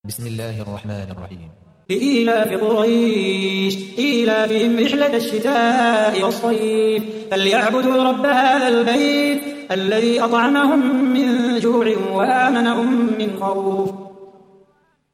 بسم الله الرحمن الرحيم. لإيلاف قريش إيلافهم رحلة الشتاء والصيف فليعبدوا رب هذا البيت الذي أطعمهم من جوع وآمنهم من خوف.